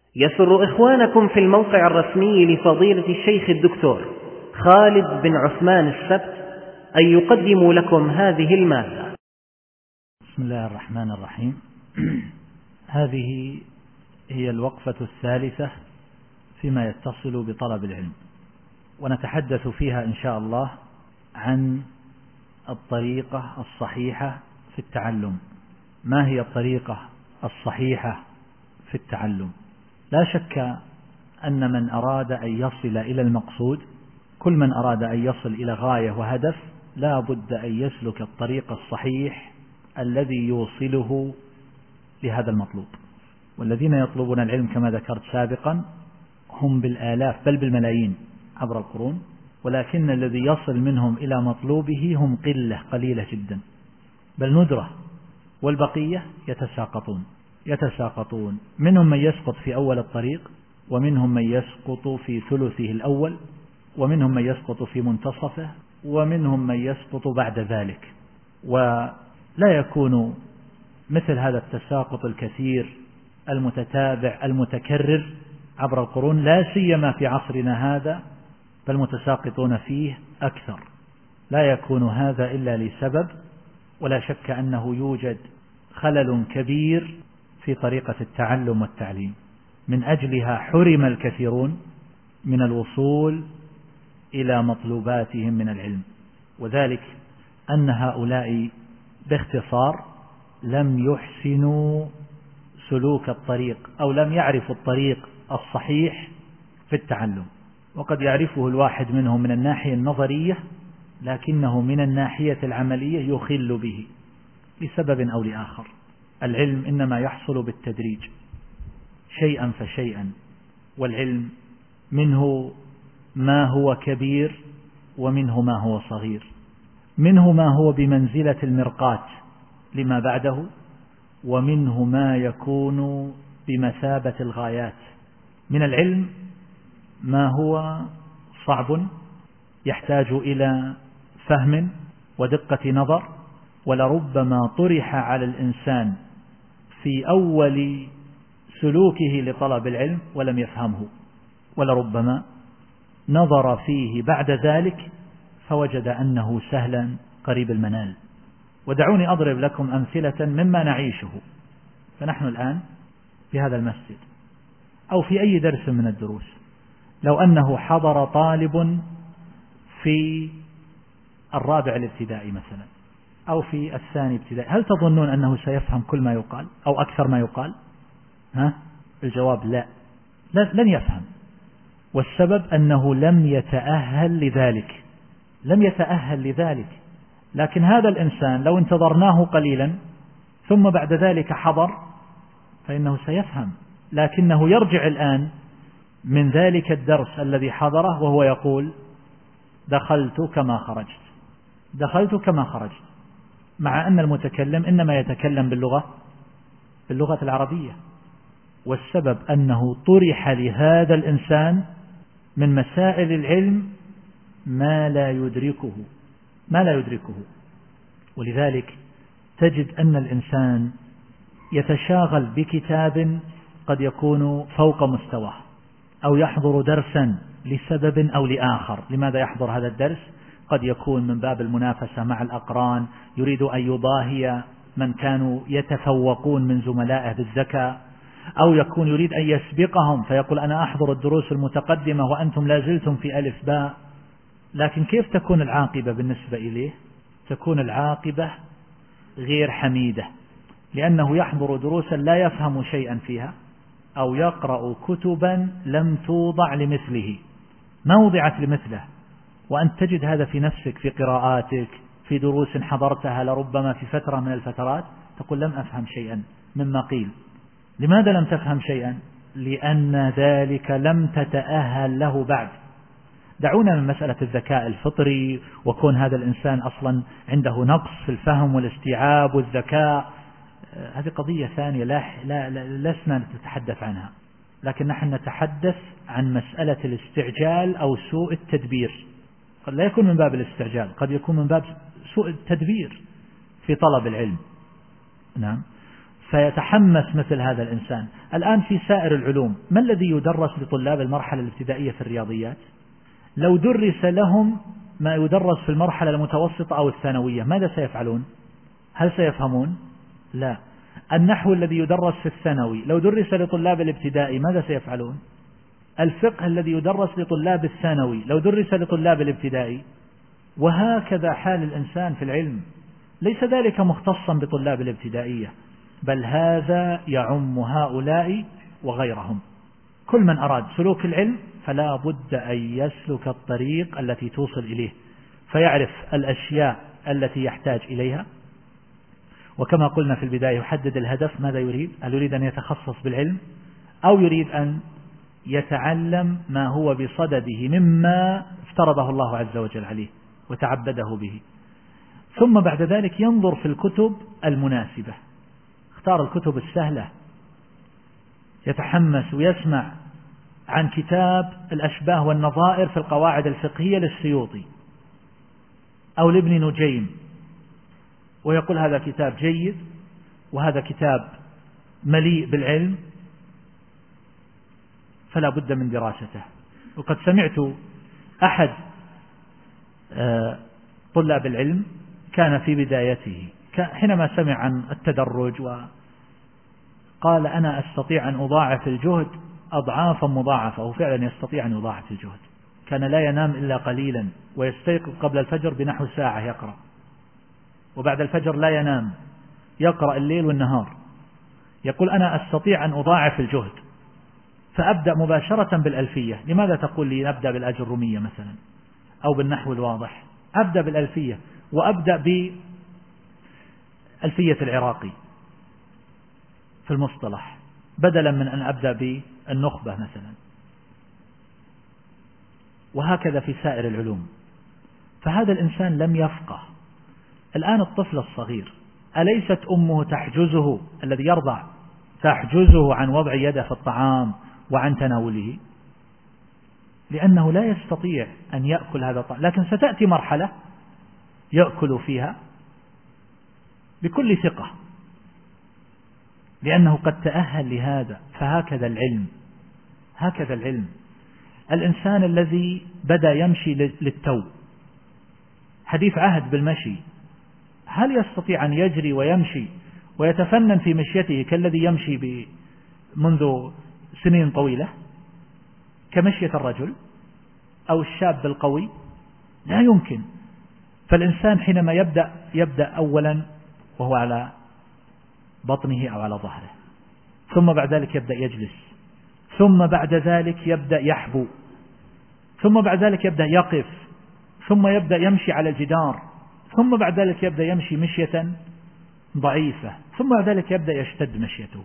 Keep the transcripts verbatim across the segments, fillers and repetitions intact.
يسر إخوانكم في الموقع الرسمي لفضيلة الشيخ الدكتور خالد بن عثمان السبت أن يقدموا لكم هذه المادة. بسم الله الرحمن الرحيم. هذه هي الوقفة الثالثة فيما يتصل بطلب العلم، ونتحدث فيها إن شاء الله عن الطريقة الصحيحة في التعلم. ما هي الطريقة الصحيحة في التعلم؟ لا شك أن من أراد أن يصل إلى المقصود، كل من أراد أن يصل إلى غاية وهدف لا بد أن يسلك الطريق الصحيح الذي يوصله لهذا المطلوب. والذين يطلبون العلم كما ذكرت سابقا هم بالآلاف بل بالملايين عبر القرون، ولكن الذي يصل منهم إلى مطلوبه هم قلة قليلة جدا، بل ندرة، والبقية يتساقطون يتساقطون منهم من يسقط في أول الطريق، ومنهم من يسقط في ثلثه الأول، ومنهم من يسقط في منتصفه، ومنهم من يسقط بعد ذلك. ولا يكون مثل هذا التساقط الكثير المتتابع المتكرر عبر القرون، لا سيما في عصرنا هذا، فالمتساقطون فيه أكثر. لا يكون هذا إلا لسبب، ولا شك أنه يوجد خلل كبير في طريقة التعلم والتعليم، من أجلها حرم الكثيرون من الوصول إلى مطلوباتهم من العلم. وذلك أن هؤلاء باختصار لم يحسنوا سلوك الطريق، أو لم يعرفوا الطريق الصحيح في التعلم. وقد يعرفه الواحد منهم من الناحية النظرية، لكنه من الناحية العملية يخل به لسبب أو لآخر. العلم إنما يحصل بالتدريج شيئا فشيئا، والعلم منه ما هو كبير ومنه ما هو صغير، منه ما هو بمنزلة المرقاة لما بعده، ومنه ما يكون بمثابة الغايات. من العلم ما هو صعب يحتاج إلى فهم ودقة نظر، ولربما طرح على الإنسان في أول سلوكه لطلب العلم ولم يفهمه، ولربما نظر فيه بعد ذلك فوجد أنه سهلا قريب المنال. ودعوني أضرب لكم أمثلة مما نعيشه. فنحن الآن في هذا المسجد أو في أي درس من الدروس، لو أنه حضر طالب في الرابع الابتدائي مثلا أو في الثاني ابتدائي، هل تظنون أنه سيفهم كل ما يقال أو أكثر ما يقال؟ ها؟ الجواب لا، لن يفهم. والسبب أنه لم يتأهل لذلك لم يتأهل لذلك لكن هذا الإنسان لو انتظرناه قليلا ثم بعد ذلك حضر فإنه سيفهم، لكنه يرجع الآن من ذلك الدرس الذي حضره وهو يقول دخلت كما خرجت دخلت كما خرجت مع أن المتكلم إنما يتكلم باللغة باللغة العربية. والسبب أنه طرح لهذا الإنسان من مسائل العلم ما لا يدركه ما لا يدركه ولذلك تجد أن الإنسان يتشاغل بكتاب قد يكون فوق مستواه، أو يحضر درسا لسبب أو لآخر. لماذا يحضر هذا الدرس؟ قد يكون من باب المنافسة مع الأقران، يريد أن يضاهي من كانوا يتفوقون من زملائه بالذكاء، أو يكون يريد أن يسبقهم فيقول أنا أحضر الدروس المتقدمة وأنتم لا زلتم في ألف باء. لكن كيف تكون العاقبة بالنسبة إليه؟ تكون العاقبة غير حميدة، لأنه يحضر دروسا لا يفهم شيئا فيها، أو يقرأ كتبا لم توضع لمثله، ما وضعت لمثله. وأنت تجد هذا في نفسك، في قراءاتك، في دروس حضرتها لربما في فترة من الفترات تقول لم أفهم شيئا مما قيل. لماذا لم تفهم شيئا؟ لأن ذلك لم تتأهل له بعد. دعونا من مسألة الذكاء الفطري وكون هذا الإنسان أصلا عنده نقص في الفهم والاستيعاب والذكاء، هذه قضية ثانية لا, لا, لا لسنا نتحدث عنها. لكن نحن نتحدث عن مسألة الاستعجال أو سوء التدبير. قد لا يكون من باب الاستعجال، قد يكون من باب سوء التدبير في طلب العلم. نعم. فيتحمس مثل هذا الإنسان. الآن في سائر العلوم ما الذي يدرس لطلاب المرحلة الابتدائية في الرياضيات؟ لو درس لهم ما يدرس في المرحلة المتوسطة أو الثانوية ماذا سيفعلون؟ هل سيفهمون؟ لا. النحو الذي يدرس في الثانوي لو درس لطلاب الابتدائي ماذا سيفعلون؟ الفقه الذي يدرس لطلاب الثانوي لو درس لطلاب الابتدائي. وهكذا حال الإنسان في العلم، ليس ذلك مختصا بطلاب الابتدائية، بل هذا يعم هؤلاء وغيرهم. كل من أراد سلوك العلم فلا بد أن يسلك الطريق التي توصل إليه، فيعرف الأشياء التي يحتاج إليها، وكما قلنا في البداية يحدد الهدف، ماذا يريد؟ هل يريد أن يتخصص بالعلم أو يريد أن يتعلم ما هو بصدده مما افترضه الله عز وجل عليه وتعبده به. ثم بعد ذلك ينظر في الكتب المناسبة، اختار الكتب السهلة، يتحمس ويسمع عن كتاب الأشباه والنظائر في القواعد الفقهية للسيوطي أو لابن نجيم، ويقول هذا كتاب جيد وهذا كتاب مليء بالعلم فلا بد من دراسته. وقد سمعت أحد طلاب العلم كان في بدايته حينما سمع عن التدرج وقال أنا أستطيع أن أضاعف الجهد أضعافا مضاعفة، وفعلا يستطيع أن يضاعف الجهد. كان لا ينام إلا قليلا ويستيقظ قبل الفجر بنحو ساعة يقرأ، وبعد الفجر لا ينام يقرأ الليل والنهار. يقول أنا أستطيع أن أضاعف الجهد فأبدأ مباشرة بالألفية. لماذا تقول لي نبدأ بالأجرومية مثلا أو بالنحو الواضح؟ أبدأ بالألفية وأبدأ بألفية العراقي في المصطلح بدلا من أن أبدأ بالنخبة مثلا، وهكذا في سائر العلوم. فهذا الإنسان لم يفقه. الآن الطفل الصغير أليست أمه تحجزه الذي يرضع تحجزه عن وضع يده في الطعام وعن تناوله؟ لأنه لا يستطيع أن يأكل هذا الطعام، لكن ستأتي مرحلة يأكل فيها بكل ثقة لأنه قد تأهل لهذا. فهكذا العلم، هكذا العلم. الإنسان الذي بدأ يمشي للتو حديث عهد بالمشي، هل يستطيع أن يجري ويمشي ويتفنن في مشيته كالذي يمشي منذ سنين طويلة كمشية الرجل أو الشاب القوي؟ لا يمكن. فالإنسان حينما يبدأ يبدأ أولا وهو على بطنه أو على ظهره، ثم بعد ذلك يبدأ يجلس، ثم بعد ذلك يبدأ يحبو، ثم بعد ذلك يبدأ يقف، ثم يبدأ يمشي على الجدار، ثم بعد ذلك يبدأ يمشي مشية ضعيفة، ثم بعد ذلك يبدأ يشتد مشيته.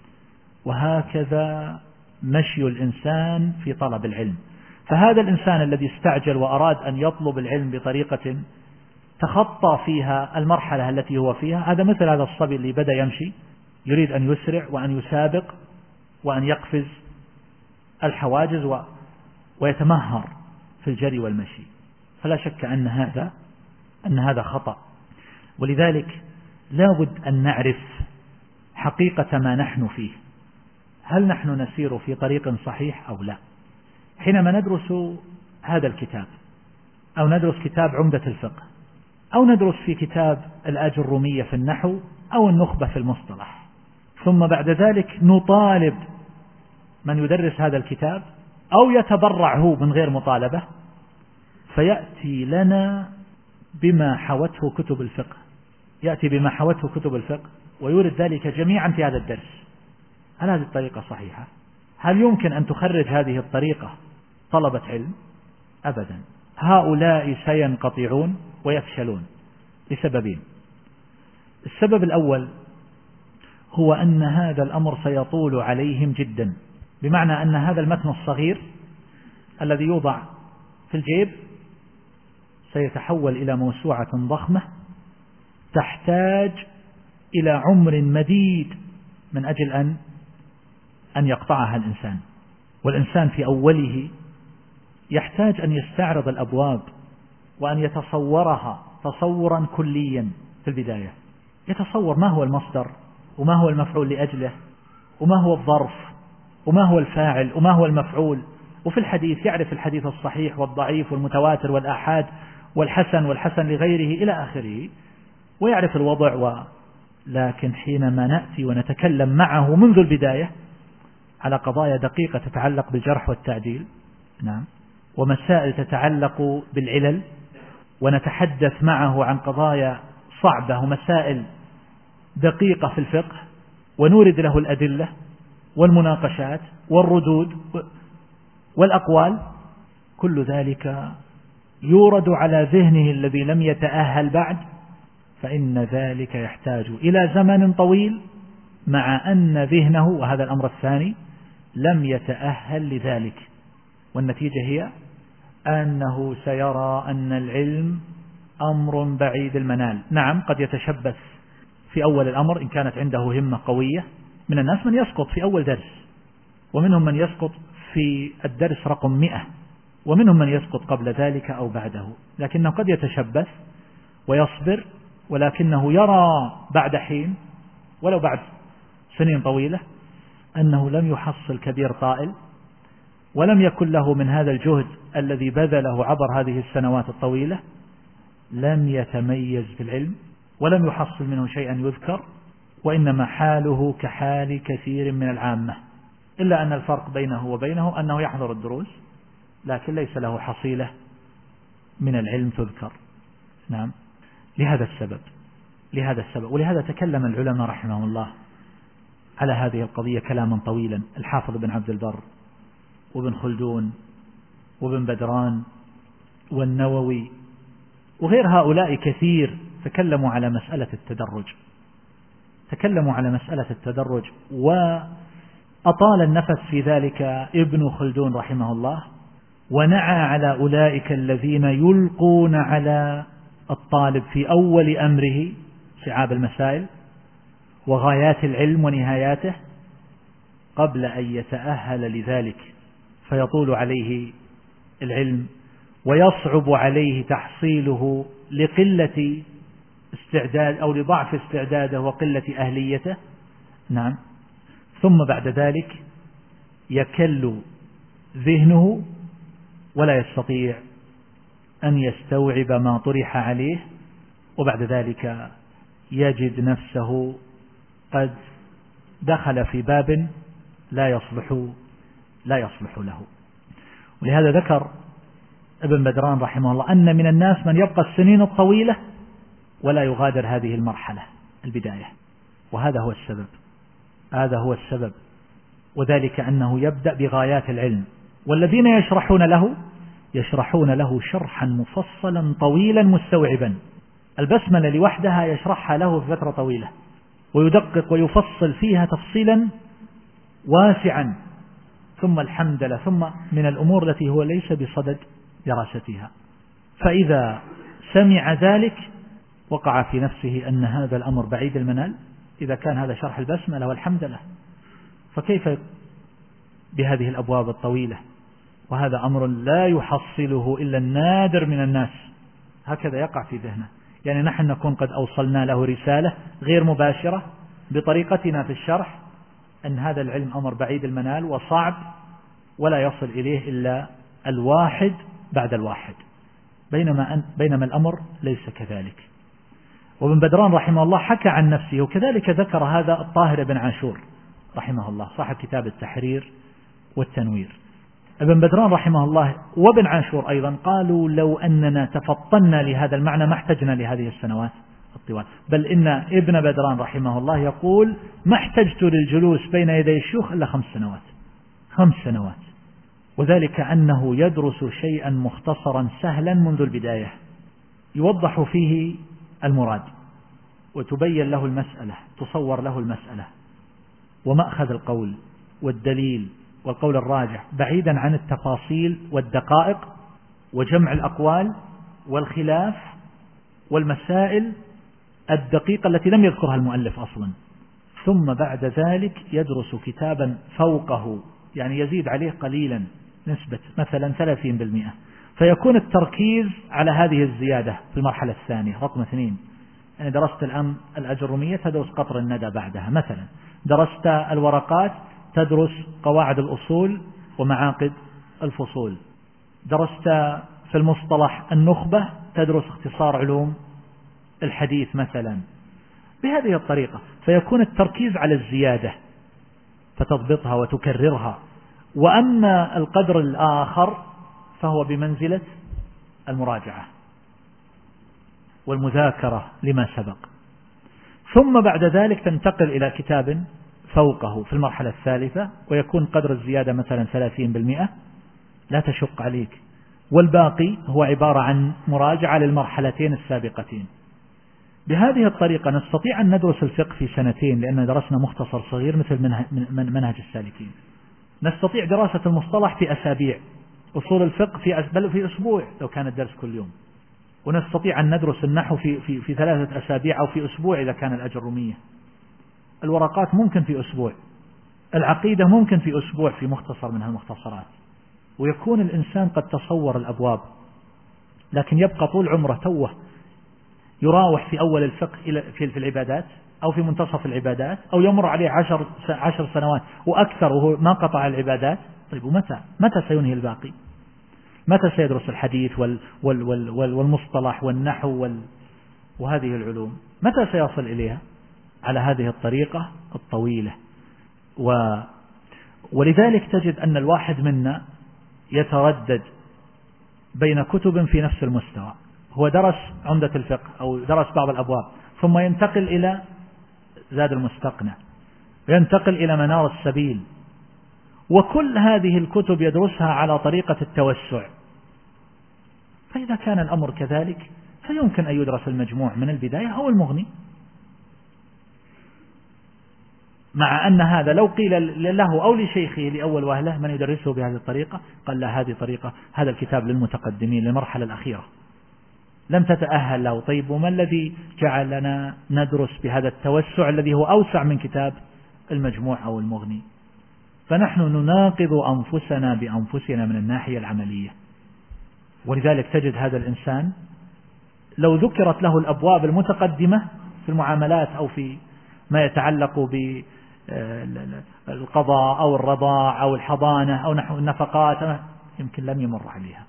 وهكذا مشي الإنسان في طلب العلم. فهذا الإنسان الذي استعجل وأراد أن يطلب العلم بطريقة تخطى فيها المرحلة التي هو فيها، هذا مثل هذا الصبي اللي بدأ يمشي يريد أن يسرع وأن يسابق وأن يقفز الحواجز و... ويتمهر في الجري والمشي. فلا شك أن هذا أن هذا خطأ. ولذلك لا بد أن نعرف حقيقة ما نحن فيه، هل نحن نسير في طريق صحيح أو لا. حينما ندرس هذا الكتاب أو ندرس كتاب عمدة الفقه أو ندرس في كتاب الآجرومية في النحو أو النخبة في المصطلح، ثم بعد ذلك نطالب من يدرس هذا الكتاب أو يتبرع هو من غير مطالبة فيأتي لنا بما حوته كتب الفقه، يأتي بما حوته كتب الفقه ويورد ذلك جميعا في هذا الدرس. هل هذه الطريقة صحيحة؟ هل يمكن أن تخرج هذه الطريقة طلبة علم؟ أبدا. هؤلاء سينقطعون ويفشلون لسببين. السبب الأول هو أن هذا الأمر سيطول عليهم جدا، بمعنى أن هذا المتن الصغير الذي يوضع في الجيب سيتحول إلى موسوعة ضخمة تحتاج إلى عمر مديد من أجل أن أن يقطعها الإنسان. والإنسان في أوله يحتاج أن يستعرض الأبواب وأن يتصورها تصورا كليا في البداية، يتصور ما هو المصدر وما هو المفعول لأجله، وما هو الظرف، وما هو الفاعل، وما هو المفعول. وفي الحديث يعرف الحديث الصحيح والضعيف والمتواتر والآحاد والحسن والحسن لغيره إلى آخره، ويعرف الوضع. و... لكن حينما نأتي ونتكلم معه منذ البداية على قضايا دقيقة تتعلق بالجرح والتعديل، نعم، ومسائل تتعلق بالعلل، ونتحدث معه عن قضايا صعبة ومسائل دقيقة في الفقه، ونورد له الأدلة والمناقشات والردود والأقوال، كل ذلك يورد على ذهنه الذي لم يتأهل بعد، فإن ذلك يحتاج إلى زمن طويل، مع أن ذهنه، وهذا الأمر الثاني، لم يتأهل لذلك. والنتيجة هي أنه سيرى أن العلم أمر بعيد المنال. نعم، قد يتشبث في أول الأمر إن كانت عنده همة قوية. من الناس من يسقط في أول درس، ومنهم من يسقط في الدرس رقم مئة، ومنهم من يسقط قبل ذلك أو بعده، لكنه قد يتشبث ويصبر، ولكنه يرى بعد حين ولو بعد سنين طويلة أنه لم يحصل كبير طائل، ولم يكن له من هذا الجهد الذي بذله عبر هذه السنوات الطويلة، لم يتميز في العلم ولم يحصل منه شيئا يذكر، وإنما حاله كحال كثير من العامة، إلا أن الفرق بينه وبينه أنه يحضر الدروس لكن ليس له حصيلة من العلم تذكر. نعم، لهذا السبب لهذا السبب ولهذا تكلم العلماء رحمهم الله على هذه القضية كلاما طويلا. الحافظ بن عبد البر وابن خلدون وابن بدران والنووي وغير هؤلاء كثير تكلموا على مسألة التدرج تكلموا على مسألة التدرج وأطال النفس في ذلك ابن خلدون رحمه الله، ونعى على أولئك الذين يلقون على الطالب في أول أمره صعاب المسائل وغايات العلم ونهاياته قبل أن يتأهل لذلك، فيطول عليه العلم ويصعب عليه تحصيله لقلة استعداد أو لضعف استعداده وقلة أهليته. نعم، ثم بعد ذلك يكل ذهنه ولا يستطيع أن يستوعب ما طرح عليه، وبعد ذلك يجد نفسه قد دخل في باب لا يصلح لا يصلح له. ولهذا ذكر ابن بدران رحمه الله أن من الناس من يبقى السنين الطويلة ولا يغادر هذه المرحلة البداية، وهذا هو السبب هذا هو السبب وذلك أنه يبدأ بغايات العلم، والذين يشرحون له يشرحون له شرحا مفصلا طويلا مستوعبا. البسملة لوحدها يشرحها له في فترة طويلة ويدقق ويفصل فيها تفصيلا واسعا، ثم الحمدلله، ثم من الأمور التي هو ليس بصدد دراستها. فإذا سمع ذلك وقع في نفسه أن هذا الأمر بعيد المنال. إذا كان هذا شرح البسملة والحمدلله، فكيف بهذه الأبواب الطويلة؟ وهذا أمر لا يحصله إلا النادر من الناس، هكذا يقع في ذهنه. يعني نحن نكون قد أوصلنا له رسالة غير مباشرة بطريقتنا في الشرح أن هذا العلم أمر بعيد المنال وصعب ولا يصل إليه إلا الواحد بعد الواحد، بينما, أن بينما الأمر ليس كذلك. وابن بدران رحمه الله حكى عن نفسه، وكذلك ذكر هذا الطاهر بن عاشور رحمه الله صاحب كتاب التحرير والتنوير. ابن بدران رحمه الله وابن عاشور أيضا قالوا لو أننا تفطنا لهذا المعنى ما احتجنا لهذه السنوات الطوال، بل إن ابن بدران رحمه الله يقول ما احتجت للجلوس بين يدي الشيوخ إلا خمس سنوات خمس سنوات وذلك أنه يدرس شيئا مختصرا سهلا منذ البداية يوضح فيه المراد وتبين له المسألة، تصور له المسألة ومأخذ القول والدليل والقول الراجح، بعيدا عن التفاصيل والدقائق وجمع الأقوال والخلاف والمسائل الدقيقة التي لم يذكرها المؤلف أصلا. ثم بعد ذلك يدرس كتابا فوقه، يعني يزيد عليه قليلا نسبة مثلا ثلاثين بالمئة، فيكون التركيز على هذه الزيادة في المرحلة الثانية رقم اثنين، يعني درست الآن الأجرومية تدرس قطر الندى بعدها مثلا، درست الورقات تدرس قواعد الأصول ومعاقد الفصول، درست في المصطلح النخبة تدرس اختصار علوم الحديث مثلا، بهذه الطريقة. فيكون التركيز على الزيادة فتضبطها وتكررها. وأما القدر الآخر فهو بمنزلة المراجعة والمذاكرة لما سبق. ثم بعد ذلك تنتقل إلى كتاب فوقه في المرحلة الثالثة، ويكون قدر الزيادة مثلا ثلاثين بالمئة لا تشق عليك، والباقي هو عبارة عن مراجعة للمرحلتين السابقتين. بهذه الطريقة نستطيع أن ندرس الفقه في سنتين، لأن درسنا مختصر صغير مثل منهج السالكين. نستطيع دراسة المصطلح في أسابيع، أصول الفقه في بل في أسبوع لو كان الدرس كل يوم، ونستطيع أن ندرس النحو في في في ثلاثة أسابيع أو في أسبوع إذا كان الأجرومية. الورقات ممكن في أسبوع، العقيدة ممكن في أسبوع في مختصر من المختصرات. ويكون الإنسان قد تصور الأبواب، لكن يبقى طول عمره توه يراوح في أول الفقه إلى في العبادات أو في منتصف العبادات، أو يمر عليه عشر عشر سنوات وأكثر وهو ما قطع العبادات. طيب ومتى متى سينهي الباقي؟ متى سيدرس الحديث وال وال وال وال والمصطلح والنحو وال وهذه العلوم؟ متى سيصل إليها؟ على هذه الطريقة الطويلة. و ولذلك تجد أن الواحد منا يتردد بين كتب في نفس المستوى. هو درس عمدة الفقه أو درس بعض الأبواب، ثم ينتقل إلى زاد المستقنع، ينتقل إلى منار السبيل، وكل هذه الكتب يدرسها على طريقة التوسع. فإذا كان الأمر كذلك فيمكن أن يدرس المجموع من البداية أو المغني، مع أن هذا لو قيل له أو لشيخه لأول وهلة من يدرسه بهذه الطريقة قال لا، هذه طريقة، هذا الكتاب للمتقدمين للمرحلة الأخيرة لم تتأهل له. طيب وما الذي جعلنا ندرس بهذا التوسع الذي هو أوسع من كتاب المجموع أو المغني؟ فنحن نناقض أنفسنا بأنفسنا من الناحية العملية. ولذلك تجد هذا الإنسان لو ذكرت له الأبواب المتقدمة في المعاملات أو في ما يتعلق بالقضاء أو الرضاع أو الحضانة أو نحو النفقات يمكن لم يمر عليها.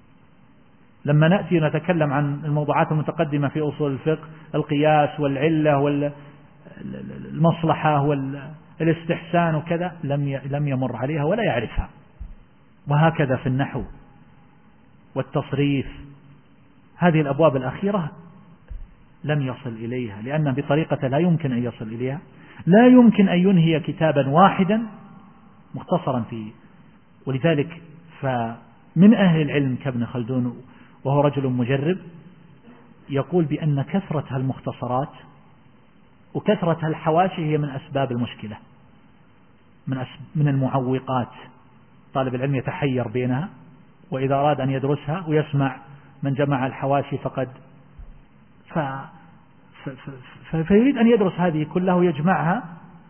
لما نأتي نتكلم عن الموضوعات المتقدمة في أصول الفقه، القياس والعلة والمصلحة والاستحسان وكذا، لم لم يمر عليها ولا يعرفها. وهكذا في النحو والتصريف، هذه الأبواب الأخيرة لم يصل إليها، لأن بطريقة لا يمكن أن يصل إليها. لا يمكن أن ينهي كتابا واحدا مختصرا فيه. ولذلك فمن أهل العلم كابن خلدون، وهو رجل مجرب، يقول بأن كثرة المختصرات وكثرة الحواشي هي من أسباب المشكلة، من من المعوقات. طالب العلم يتحير بينها، وإذا أراد أن يدرسها ويسمع من جمع الحواشي فقد ف... ف... ف... فيريد أن يدرس هذه كلها ويجمعها،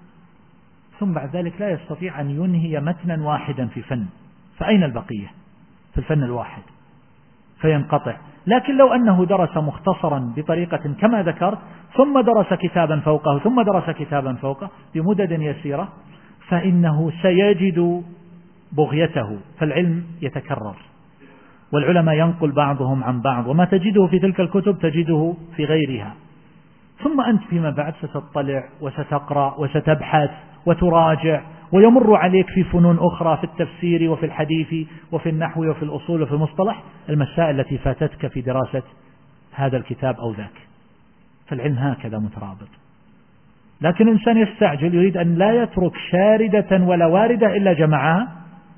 ثم بعد ذلك لا يستطيع أن ينهي متنا واحدا في فن، فأين البقية في الفن الواحد؟ فينقطع. لكن لو أنه درس مختصرا بطريقة كما ذكرت، ثم درس كتابا فوقه، ثم درس كتابا فوقه بمدد يسيرة، فإنه سيجد بغيته، فالعلم يتكرر، والعلماء ينقل بعضهم عن بعض، وما تجده في تلك الكتب تجده في غيرها. ثم أنت فيما بعد ستطلع وستقرأ وستبحث وتراجع، ويمر عليك في فنون أخرى في التفسير وفي الحديث وفي النحو وفي الأصول وفي المصطلح المسائل التي فاتتك في دراسة هذا الكتاب أو ذاك. فالعلم هكذا مترابط. لكن الإنسان يستعجل، يريد أن لا يترك شاردة ولا واردة إلا جمعها،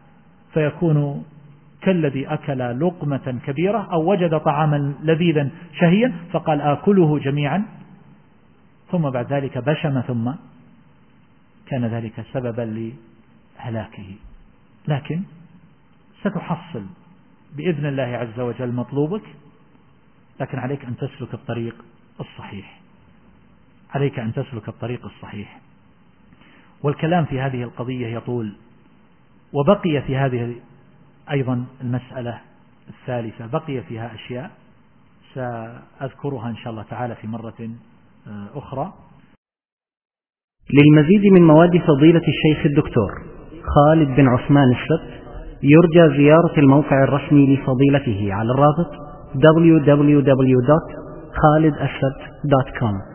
فيكون كالذي أكل لقمة كبيرة أو وجد طعاما لذيذا شهيا فقال آكله جميعا، ثم بعد ذلك بشم، ثم كان ذلك سببا لهلاكه. لكن ستحصل بإذن الله عز وجل مطلوبك، لكن عليك أن تسلك الطريق الصحيح، عليك أن تسلك الطريق الصحيح. والكلام في هذه القضية يطول. وبقي في هذه أيضا المسألة الثالثة بقي فيها أشياء سأذكرها إن شاء الله تعالى في مرة أخرى. للمزيد من مواد فضيلة الشيخ الدكتور خالد بن عثمان السبت يرجى زيارة الموقع الرسمي لفضيلته على الرابط دبليو دبليو دبليو دوت خالد السبت دوت كوم.